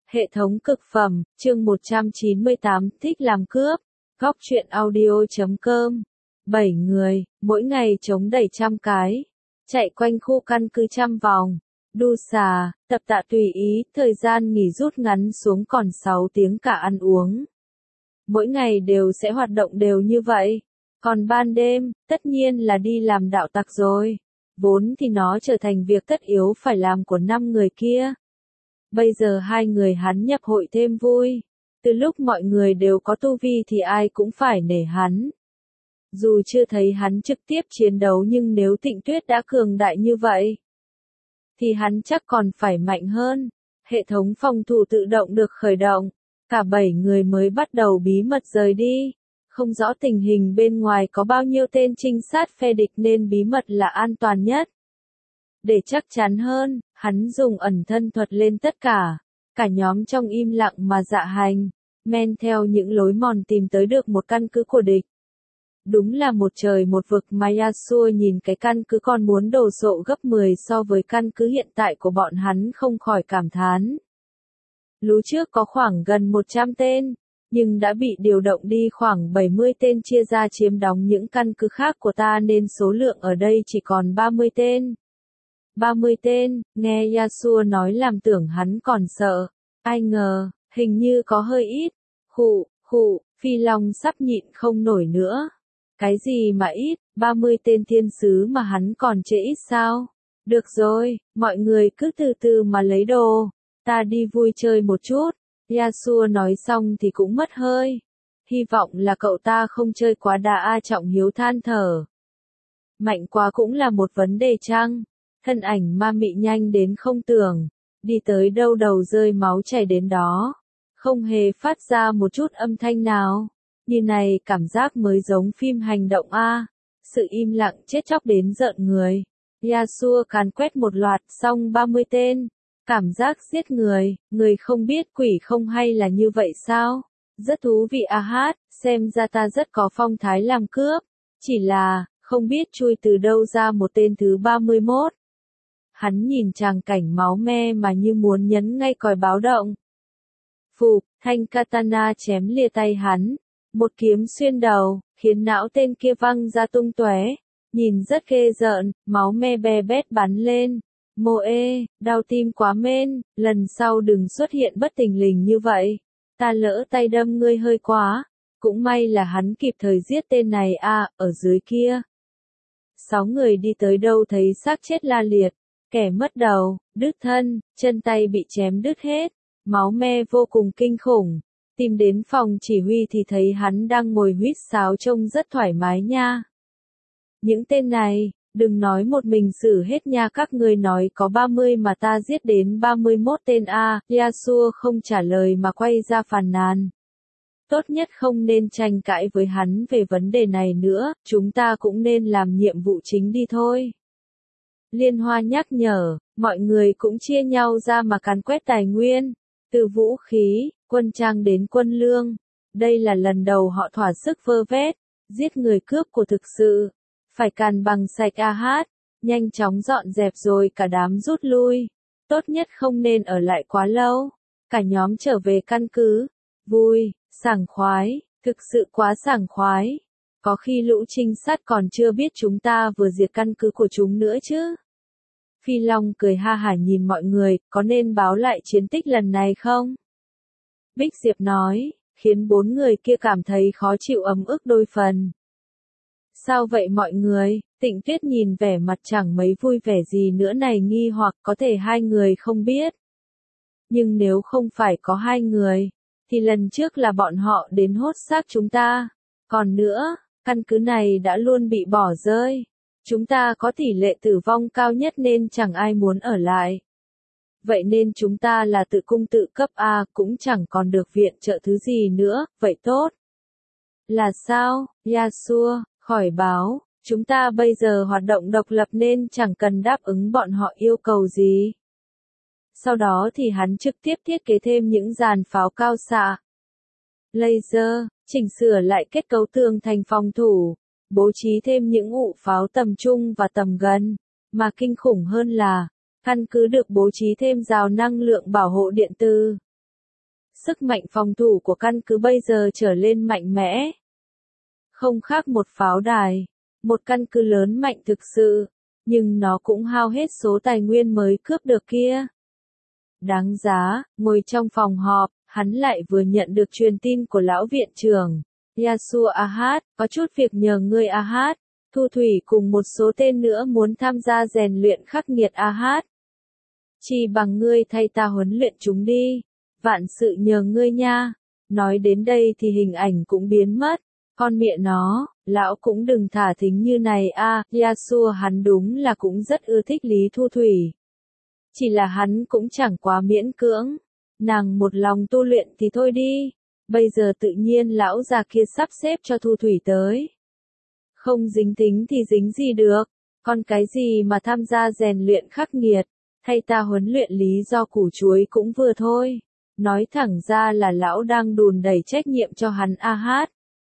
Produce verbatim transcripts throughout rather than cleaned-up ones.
Hệ thống cực phẩm, chương một trăm chín mươi tám, thích làm cướp. Góc truyện audio chấm com. bảy người, mỗi ngày chống đẩy trăm cái. Chạy quanh khu căn cứ trăm vòng. Đu xà, tập tạ tùy ý, thời gian nghỉ rút ngắn xuống còn sáu tiếng cả ăn uống. Mỗi ngày đều sẽ hoạt động đều như vậy. Còn ban đêm, tất nhiên là đi làm đạo tặc rồi. Vốn thì nó trở thành việc tất yếu phải làm của năm người kia. Bây giờ hai người hắn nhập hội thêm vui. Từ lúc mọi người đều có tu vi thì ai cũng phải nể hắn. Dù chưa thấy hắn trực tiếp chiến đấu nhưng nếu Tịnh Tuyết đã cường đại như vậy, thì hắn chắc còn phải mạnh hơn. Hệ thống phòng thủ tự động được khởi động. Cả bảy người mới bắt đầu bí mật rời đi. Không rõ tình hình bên ngoài có bao nhiêu tên trinh sát phe địch nên bí mật là an toàn nhất. Để chắc chắn hơn, hắn dùng ẩn thân thuật lên tất cả. Cả nhóm trong im lặng mà dạ hành, men theo những lối mòn tìm tới được một căn cứ của địch. Đúng là một trời một vực mà Yasuo nhìn cái căn cứ còn muốn đồ sộ gấp mười so với căn cứ hiện tại của bọn hắn không khỏi cảm thán. Lú trước có khoảng gần một trăm tên, nhưng đã bị điều động đi khoảng bảy mươi tên chia ra chiếm đóng những căn cứ khác của ta nên số lượng ở đây chỉ còn ba mươi tên. ba mươi tên, nghe Yasuo nói làm tưởng hắn còn sợ. Ai ngờ, hình như có hơi ít. Khụ, khụ, Phi Long sắp nhịn không nổi nữa. Cái gì mà ít, ba mươi tên thiên sứ mà hắn còn chê ít sao? Được rồi, mọi người cứ từ từ mà lấy đồ. Ta đi vui chơi một chút. Yasuo nói xong thì cũng mất hơi. Hy vọng là cậu ta không chơi quá đà. A Trọng Hiếu than thở. Mạnh quá cũng là một vấn đề chăng? Thân ảnh ma mị nhanh đến không tưởng. Đi tới đâu đầu rơi máu chảy đến đó. Không hề phát ra một chút âm thanh nào. Như này cảm giác mới giống phim hành động a. Sự im lặng chết chóc đến rợn người. Yasuo càn quét một loạt xong ba mươi tên. Cảm giác giết người, người không biết quỷ không hay là như vậy sao? Rất thú vị a hát, xem ra ta rất có phong thái làm cướp. Chỉ là, không biết chui từ đâu ra một tên thứ ba mươi mốt. Hắn nhìn tràng cảnh máu me mà như muốn nhấn ngay còi báo động. Phụp, thanh katana chém lìa tay hắn. Một kiếm xuyên đầu, khiến não tên kia văng ra tung tóe. Nhìn rất ghê rợn, máu me be bét bắn lên. Mô ê, đau tim quá mên, lần sau đừng xuất hiện bất thình lình như vậy. Ta lỡ tay đâm ngươi hơi quá. Cũng may là hắn kịp thời giết tên này a, ở dưới kia. Sáu người đi tới đâu thấy xác chết la liệt. Kẻ mất đầu, đứt thân, chân tay bị chém đứt hết. Máu me vô cùng kinh khủng. Tìm đến phòng chỉ huy thì thấy hắn đang ngồi huýt sáo trông rất thoải mái nha. Những tên này, đừng nói một mình xử hết nha, các ngươi nói có ba mươi mà ta giết đến ba mươi mốt tên a. Yasuo không trả lời mà quay ra phàn nàn. Tốt nhất không nên tranh cãi với hắn về vấn đề này nữa, chúng ta cũng nên làm nhiệm vụ chính đi thôi. Liên Hoa nhắc nhở, mọi người cũng chia nhau ra mà càn quét tài nguyên, từ vũ khí, quân trang đến quân lương. Đây là lần đầu họ thỏa sức vơ vét, giết người cướp của thực sự. Phải càn bằng sạch a hát, nhanh chóng dọn dẹp rồi cả đám rút lui. Tốt nhất không nên ở lại quá lâu. Cả nhóm trở về căn cứ. Vui, sảng khoái, thực sự quá sảng khoái. Có khi lũ trinh sát còn chưa biết chúng ta vừa diệt căn cứ của chúng nữa chứ. Phi Long cười ha hả nhìn mọi người, có nên báo lại chiến tích lần này không? Bích Diệp nói, khiến bốn người kia cảm thấy khó chịu ấm ức đôi phần. Sao vậy mọi người? Tịnh Tuyết nhìn vẻ mặt chẳng mấy vui vẻ gì nữa này nghi hoặc có thể hai người không biết. Nhưng nếu không phải có hai người, thì lần trước là bọn họ đến hốt xác chúng ta. Còn nữa, căn cứ này đã luôn bị bỏ rơi. Chúng ta có tỷ lệ tử vong cao nhất nên chẳng ai muốn ở lại. Vậy nên chúng ta là tự cung tự cấp A cũng chẳng còn được viện trợ thứ gì nữa, vậy tốt. Là sao, Yasuo, khỏi báo, chúng ta bây giờ hoạt động độc lập nên chẳng cần đáp ứng bọn họ yêu cầu gì. Sau đó thì hắn trực tiếp thiết kế thêm những dàn pháo cao xạ. Laser, chỉnh sửa lại kết cấu tường thành phòng thủ. Bố trí thêm những ụ pháo tầm trung và tầm gần, mà kinh khủng hơn là, căn cứ được bố trí thêm rào năng lượng bảo hộ điện từ. Sức mạnh phòng thủ của căn cứ bây giờ trở lên mạnh mẽ. Không khác một pháo đài, một căn cứ lớn mạnh thực sự, nhưng nó cũng hao hết số tài nguyên mới cướp được kia. Đáng giá, ngồi trong phòng họp, hắn lại vừa nhận được truyền tin của lão viện trưởng. Yasuo Ahad, có chút việc nhờ ngươi Ahad. Thu Thủy cùng một số tên nữa muốn tham gia rèn luyện khắc nghiệt Ahad. Chỉ bằng ngươi thay ta huấn luyện chúng đi. Vạn sự nhờ ngươi nha. Nói đến đây thì hình ảnh cũng biến mất. Con mẹ nó, lão cũng đừng thả thính như này a. À, Yasuo hắn đúng là cũng rất ưa thích Lý Thu Thủy. Chỉ là hắn cũng chẳng quá miễn cưỡng. Nàng một lòng tu luyện thì thôi đi. Bây giờ tự nhiên lão già kia sắp xếp cho Thu Thủy tới. Không dính tính thì dính gì được. Còn cái gì mà tham gia rèn luyện khắc nghiệt. Thay ta huấn luyện lý do củ chuối cũng vừa thôi. Nói thẳng ra là lão đang đùn đẩy trách nhiệm cho hắn Ahad.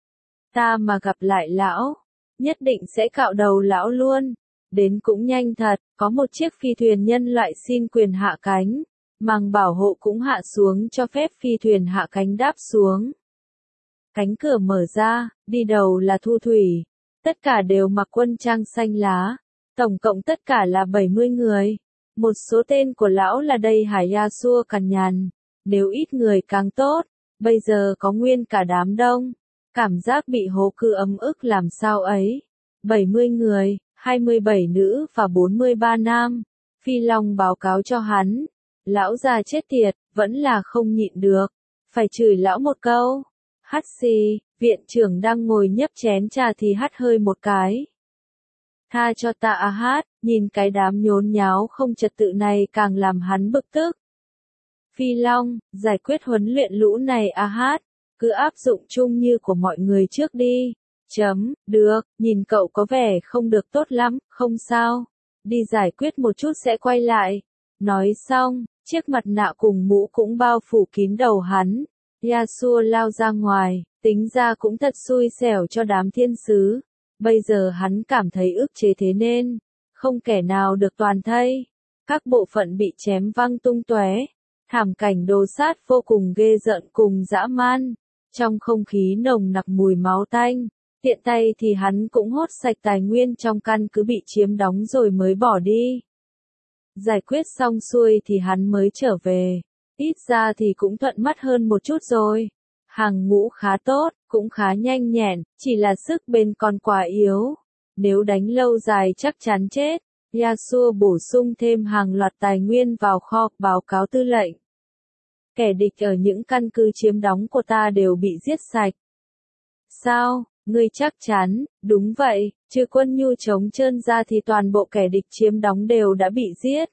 Ta mà gặp lại lão, nhất định sẽ cạo đầu lão luôn. Đến cũng nhanh thật, có một chiếc phi thuyền nhân loại xin quyền hạ cánh. Màng bảo hộ cũng hạ xuống cho phép phi thuyền hạ cánh đáp xuống. Cánh cửa mở ra, đi đầu là Thu Thủy. Tất cả đều mặc quân trang xanh lá. Tổng cộng tất cả là bảy mươi người. Một số tên của lão là đây Hải Yasuo cằn nhằn. Nếu ít người càng tốt. Bây giờ có nguyên cả đám đông. Cảm giác bị hố cư ấm ức làm sao ấy. bảy mươi người, hai mươi bảy nữ và bốn mươi ba nam. Phi Long báo cáo cho hắn. Lão già chết tiệt, vẫn là không nhịn được. Phải chửi lão một câu. Hắt xì, viện trưởng đang ngồi nhấp chén trà thì hắt hơi một cái. Tha cho ta Ahad, nhìn cái đám nhốn nháo không trật tự này càng làm hắn bực tức. Phi Long, giải quyết huấn luyện lũ này Ahad, cứ áp dụng chung như của mọi người trước đi. Chấm, được, nhìn cậu có vẻ không được tốt lắm, không sao. Đi giải quyết một chút sẽ quay lại. Nói xong, chiếc mặt nạ cùng mũ cũng bao phủ kín đầu hắn. Yasuo lao ra ngoài, tính ra cũng thật xui xẻo cho đám thiên sứ. Bây giờ hắn cảm thấy ức chế thế nên, không kẻ nào được toàn thây. Các bộ phận bị chém văng tung tóe. Thảm cảnh đồ sát vô cùng ghê rợn cùng dã man. Trong không khí nồng nặc mùi máu tanh, tiện tay thì hắn cũng hốt sạch tài nguyên trong căn cứ bị chiếm đóng rồi mới bỏ đi. Giải quyết xong xuôi thì hắn mới trở về. Ít ra thì cũng thuận mắt hơn một chút rồi. Hàng ngũ khá tốt, cũng khá nhanh nhẹn, chỉ là sức bên còn quá yếu. Nếu đánh lâu dài chắc chắn chết. Yasuo bổ sung thêm hàng loạt tài nguyên vào kho, báo cáo tư lệnh. Kẻ địch ở những căn cứ chiếm đóng của ta đều bị giết sạch. Sao, ngươi chắc chắn, đúng vậy, trừ quân nhu chống trơn ra thì toàn bộ kẻ địch chiếm đóng đều đã bị giết.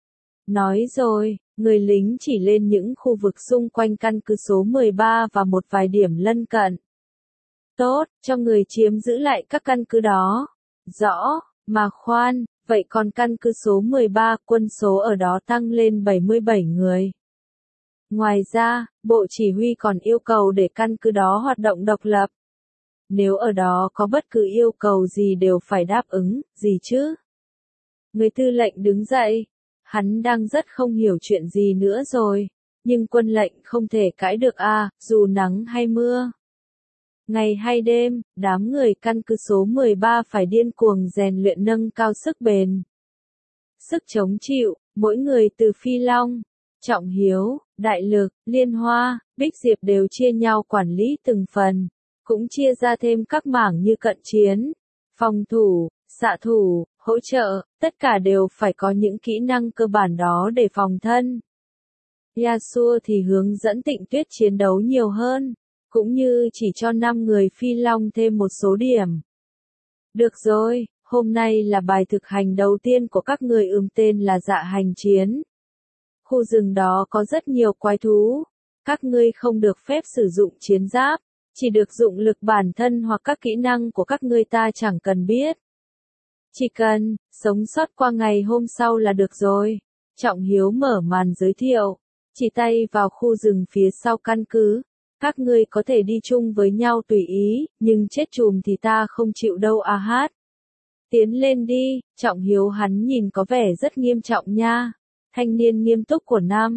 Nói rồi, người lính chỉ lên những khu vực xung quanh căn cứ số mười ba và một vài điểm lân cận. Tốt, cho người chiếm giữ lại các căn cứ đó. Rõ, mà khoan, vậy còn căn cứ số mười ba, quân số ở đó tăng lên bảy mươi bảy người. Ngoài ra, Bộ Chỉ huy còn yêu cầu để căn cứ đó hoạt động độc lập. Nếu ở đó có bất cứ yêu cầu gì đều phải đáp ứng, gì chứ? Người tư lệnh đứng dậy. Hắn đang rất không hiểu chuyện gì nữa rồi. Nhưng quân lệnh không thể cãi được a, à, dù nắng hay mưa. Ngày hay đêm, đám người căn cứ số mười ba phải điên cuồng rèn luyện nâng cao sức bền. Sức chống chịu, mỗi người từ Phi Long, Trọng Hiếu, Đại Lực, Liên Hoa, Bích Diệp đều chia nhau quản lý từng phần. Cũng chia ra thêm các mảng như cận chiến, phòng thủ, xạ thủ, hỗ trợ, tất cả đều phải có những kỹ năng cơ bản đó để phòng thân. Yasuo thì hướng dẫn Tịnh Tuyết chiến đấu nhiều hơn, cũng như chỉ cho năm người Phi Long thêm một số điểm. Được rồi, hôm nay là bài thực hành đầu tiên của các người ươm tên là Dạ Hành Chiến. Khu rừng đó có rất nhiều quái thú, các ngươi không được phép sử dụng chiến giáp, chỉ được dụng lực bản thân hoặc các kỹ năng của các ngươi ta chẳng cần biết. Chỉ cần sống sót qua ngày hôm sau là được rồi. Trọng Hiếu mở màn giới thiệu, chỉ tay vào khu rừng phía sau căn cứ. Các ngươi có thể đi chung với nhau tùy ý, nhưng chết chùm thì ta không chịu đâu Ahad. Tiến lên đi, Trọng Hiếu hắn nhìn có vẻ rất nghiêm trọng nha. Thanh niên nghiêm túc của năm.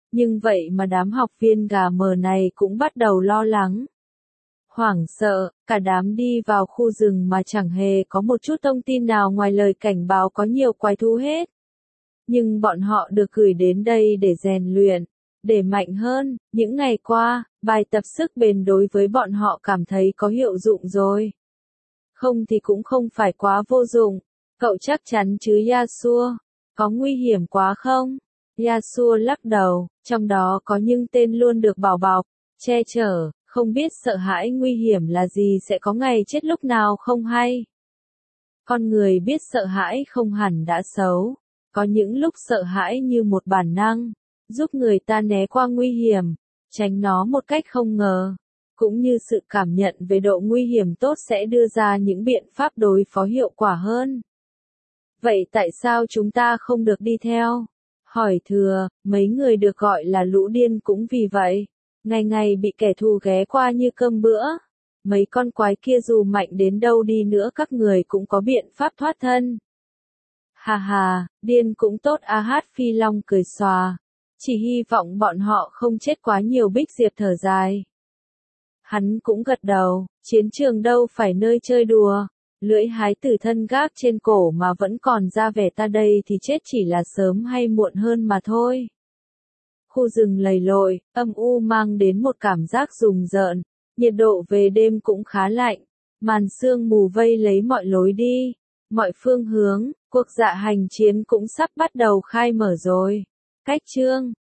Nhưng vậy mà đám học viên gà mờ này cũng bắt đầu lo lắng. Hoảng sợ, cả đám đi vào khu rừng mà chẳng hề có một chút thông tin nào ngoài lời cảnh báo có nhiều quái thú hết. Nhưng bọn họ được gửi đến đây để rèn luyện, để mạnh hơn. Những ngày qua, bài tập sức bền đối với bọn họ cảm thấy có hiệu dụng rồi. Không thì cũng không phải quá vô dụng. Cậu chắc chắn chứ Yasuo? Có nguy hiểm quá không? Yasuo lắc đầu, trong đó có những tên luôn được bảo bọc, che chở, không biết sợ hãi nguy hiểm là gì sẽ có ngày chết lúc nào không hay. Con người biết sợ hãi không hẳn đã xấu. Có những lúc sợ hãi như một bản năng, giúp người ta né qua nguy hiểm, tránh nó một cách không ngờ. Cũng như sự cảm nhận về độ nguy hiểm tốt sẽ đưa ra những biện pháp đối phó hiệu quả hơn. Vậy tại sao chúng ta không được đi theo? Hỏi thừa, mấy người được gọi là lũ điên cũng vì vậy. Ngày ngày bị kẻ thù ghé qua như cơm bữa. Mấy con quái kia dù mạnh đến đâu đi nữa các người cũng có biện pháp thoát thân. Hà hà, điên cũng tốt a hát Phi Long cười xòa. Chỉ hy vọng bọn họ không chết quá nhiều. Bích Diệp thở dài. Hắn cũng gật đầu, chiến trường đâu phải nơi chơi đùa. Lưỡi hái tử thân gác trên cổ mà vẫn còn ra vẻ ta đây thì chết chỉ là sớm hay muộn hơn mà thôi. Khu rừng lầy lội, âm u mang đến một cảm giác rùng rợn. Nhiệt độ về đêm cũng khá lạnh. Màn sương mù vây lấy mọi lối đi, mọi phương hướng. Cuộc dạ hành chiến cũng sắp bắt đầu khai mở rồi. Cách chương